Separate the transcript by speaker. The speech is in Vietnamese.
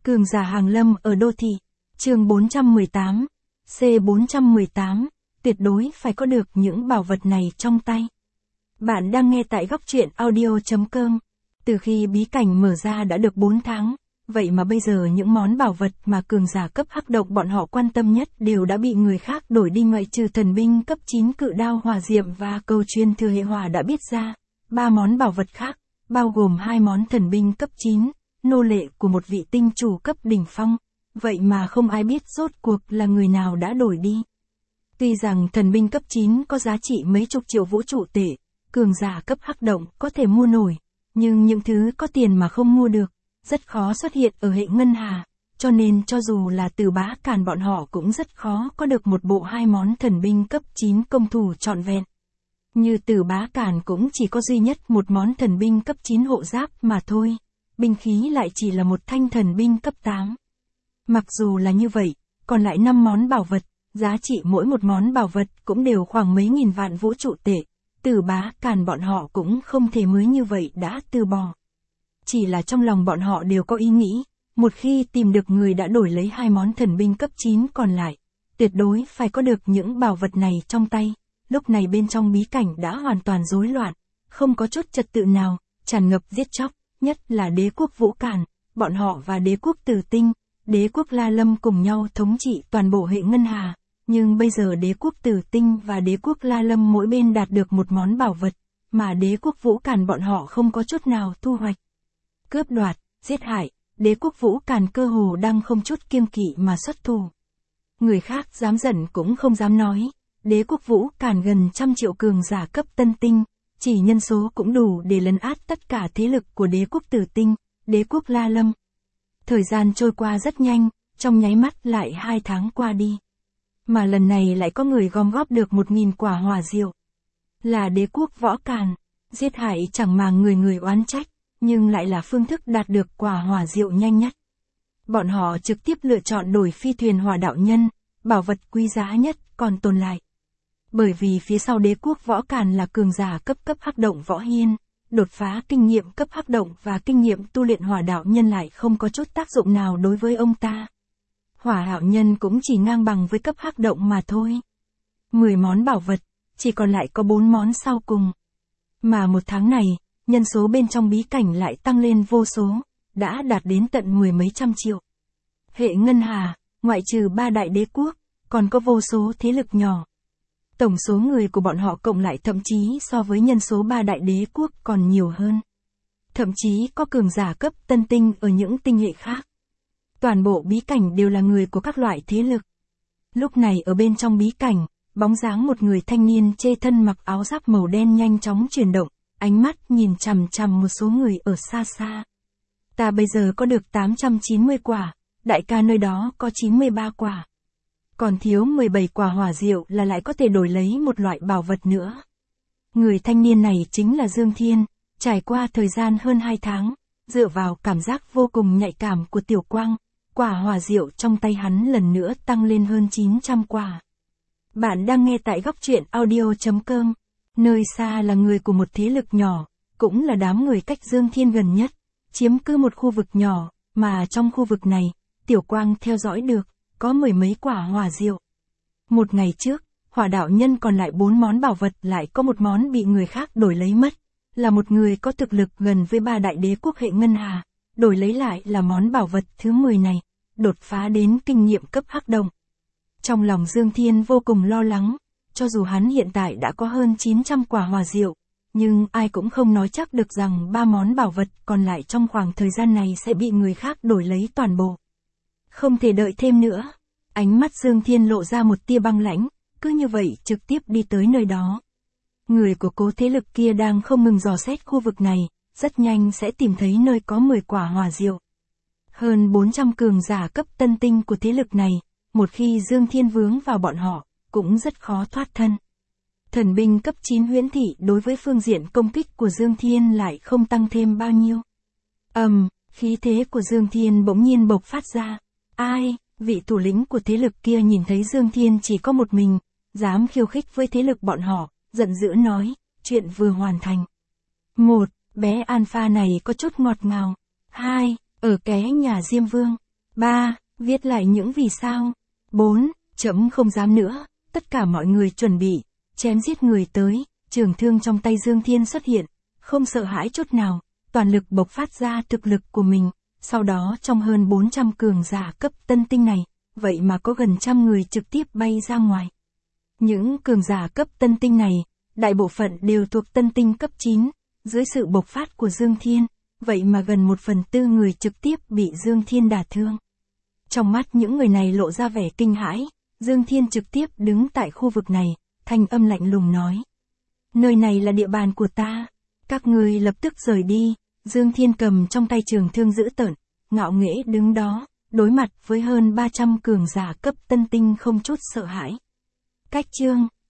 Speaker 1: Cường giả hàng lâm ở đô thị. Chương 418. C418. Tuyệt đối phải có được những bảo vật này trong tay. Bạn đang nghe tại góc truyện audio.com. Từ khi bí cảnh mở ra đã được 4 tháng, vậy mà bây giờ những món bảo vật mà cường giả cấp hắc động bọn họ quan tâm nhất đều đã bị người khác đổi đi, ngoại trừ thần binh cấp 9 cự đao hỏa diệm và cầu truyền thừa hệ hỏa đã biết ra. 3 món bảo vật khác, bao gồm 2 món thần binh cấp 9, nô lệ của một vị tinh chủ cấp đỉnh phong, vậy mà không ai biết rốt cuộc là người nào đã đổi đi. Tuy rằng thần binh cấp 9 có giá trị mấy chục triệu vũ trụ tệ, cường giả cấp hắc động có thể mua nổi, nhưng những thứ có tiền mà không mua được, rất khó xuất hiện ở hệ ngân hà, cho nên cho dù là Từ Bá Càn bọn họ cũng rất khó có được một bộ 2 món thần binh cấp 9 công thủ trọn vẹn. Như Từ Bá Càn cũng chỉ có duy nhất một món thần binh cấp 9 hộ giáp mà thôi, binh khí lại chỉ là một thanh thần binh cấp 8. Mặc dù là như vậy, còn lại 5 món bảo vật, giá trị mỗi một món bảo vật cũng đều khoảng mấy nghìn vạn vũ trụ tệ, Từ Bá Càn bọn họ cũng không thể mới như vậy đã từ bỏ. Chỉ là trong lòng bọn họ đều có ý nghĩ, một khi tìm được người đã đổi lấy 2 món thần binh cấp 9 còn lại, tuyệt đối phải có được những bảo vật này trong tay. Lúc này bên trong bí cảnh đã hoàn toàn rối loạn, không có chút trật tự nào, tràn ngập giết chóc, nhất là đế quốc Vũ Càn, bọn họ và đế quốc Tử Tinh, đế quốc La Lâm cùng nhau thống trị toàn bộ hệ ngân hà, nhưng bây giờ đế quốc Tử Tinh và đế quốc La Lâm mỗi bên đạt được một món bảo vật, mà đế quốc Vũ Càn bọn họ không có chút nào thu hoạch. Cướp đoạt, giết hại, đế quốc Vũ Càn cơ hồ đang không chút kiêng kỵ mà xuất thủ. Người khác dám giận cũng không dám nói. Đế quốc Vũ Càn gần 100 triệu cường giả cấp tân tinh, chỉ nhân số cũng đủ để lấn át tất cả thế lực của đế quốc Tử Tinh, đế quốc La Lâm. Thời gian trôi qua rất nhanh, trong nháy mắt lại 2 tháng qua đi. Mà lần này lại có người gom góp được 1000 quả hỏa diệu. Là đế quốc Võ Càn, giết hại chẳng màng người oán trách, nhưng lại là phương thức đạt được quả hỏa diệu nhanh nhất. Bọn họ trực tiếp lựa chọn đổi phi thuyền hỏa đạo nhân, bảo vật quý giá nhất còn tồn lại. Bởi vì phía sau đế quốc Võ Càn là cường giả cấp hắc động Võ Hiên, đột phá kinh nghiệm cấp hắc động và kinh nghiệm tu luyện hỏa đạo nhân lại không có chút tác dụng nào đối với ông ta. Hỏa đạo nhân cũng chỉ ngang bằng với cấp hắc động mà thôi. 10 món bảo vật, chỉ còn lại có 4 món sau cùng. Mà một tháng này, nhân số bên trong bí cảnh lại tăng lên vô số, đã đạt đến tận 10 mấy trăm triệu. Hệ ngân hà, ngoại trừ 3 đại đế quốc, còn có vô số thế lực nhỏ. Tổng số người của bọn họ cộng lại thậm chí so với nhân số 3 đại đế quốc còn nhiều hơn. Thậm chí có cường giả cấp tân tinh ở những tinh hệ khác. Toàn bộ bí cảnh đều là người của các loại thế lực. Lúc này ở bên trong bí cảnh, bóng dáng một người thanh niên chê thân mặc áo giáp màu đen nhanh chóng chuyển động, ánh mắt nhìn chằm chằm một số người ở xa xa. Ta bây giờ có được 890 quả, đại ca nơi đó có 93 quả. Còn thiếu 17 quả hỏa diệu là lại có thể đổi lấy một loại bảo vật nữa. Người thanh niên này chính là Dương Thiên, trải qua thời gian hơn 2 tháng, dựa vào cảm giác vô cùng nhạy cảm của Tiểu Quang, quả hỏa diệu trong tay hắn lần nữa tăng lên hơn 900 quả. Bạn đang nghe tại góc truyện audio.com, nơi xa là người của một thế lực nhỏ, cũng là đám người cách Dương Thiên gần nhất, chiếm cứ một khu vực nhỏ, mà trong khu vực này, Tiểu Quang theo dõi được. Có 10 mấy quả hỏa diệu. Một ngày trước, hỏa đạo nhân còn lại 4 món bảo vật lại có một món bị người khác đổi lấy mất. Là một người có thực lực gần với 3 đại đế quốc hệ ngân hà. Đổi lấy lại là món bảo vật thứ 10 này. Đột phá đến kinh nghiệm cấp hắc động. Trong lòng Dương Thiên vô cùng lo lắng. Cho dù hắn hiện tại đã có hơn 900 quả hỏa diệu. Nhưng ai cũng không nói chắc được rằng 3 món bảo vật còn lại trong khoảng thời gian này sẽ bị người khác đổi lấy toàn bộ. Không thể đợi thêm nữa. Ánh mắt Dương Thiên lộ ra một tia băng lãnh, cứ như vậy trực tiếp đi tới nơi đó. Người của cố thế lực kia đang không ngừng dò xét khu vực này, rất nhanh sẽ tìm thấy nơi có 10 quả hỏa diệu. Hơn 400 cường giả cấp tân tinh của thế lực này, một khi Dương Thiên vướng vào bọn họ, cũng rất khó thoát thân. Thần binh cấp 9 huyễn thị đối với phương diện công kích của Dương Thiên lại không tăng thêm bao nhiêu. Khí thế của Dương Thiên bỗng nhiên bộc phát ra. Ai, vị thủ lĩnh của thế lực kia nhìn thấy Dương Thiên chỉ có một mình, dám khiêu khích với thế lực bọn họ, giận dữ nói, chuyện vừa hoàn thành. 1. Bé Alpha này có chút ngọt ngào. 2. Ở ké nhà Diêm Vương. 3. Viết lại những vì sao. 4. Trẫm không dám nữa, tất cả mọi người chuẩn bị, chém giết người tới, trường thương trong tay Dương Thiên xuất hiện, không sợ hãi chút nào, toàn lực bộc phát ra thực lực của mình, sau đó trong hơn 400 cường giả cấp tân tinh này, vậy mà có gần 100 người trực tiếp bay ra ngoài. Những cường giả cấp tân tinh này, đại bộ phận đều thuộc tân tinh cấp 9, dưới sự bộc phát của Dương Thiên, vậy mà gần 1/4 người trực tiếp bị Dương Thiên đả thương. Trong mắt những người này lộ ra vẻ kinh hãi, Dương Thiên trực tiếp đứng tại khu vực này, thanh âm lạnh lùng nói. Nơi này là địa bàn của ta, các ngươi lập tức rời đi. Dương Thiên cầm trong tay trường thương dữ tợn, ngạo nghễ đứng đó, đối mặt với hơn 300 cường giả cấp tân tinh không chút sợ hãi. Cách chương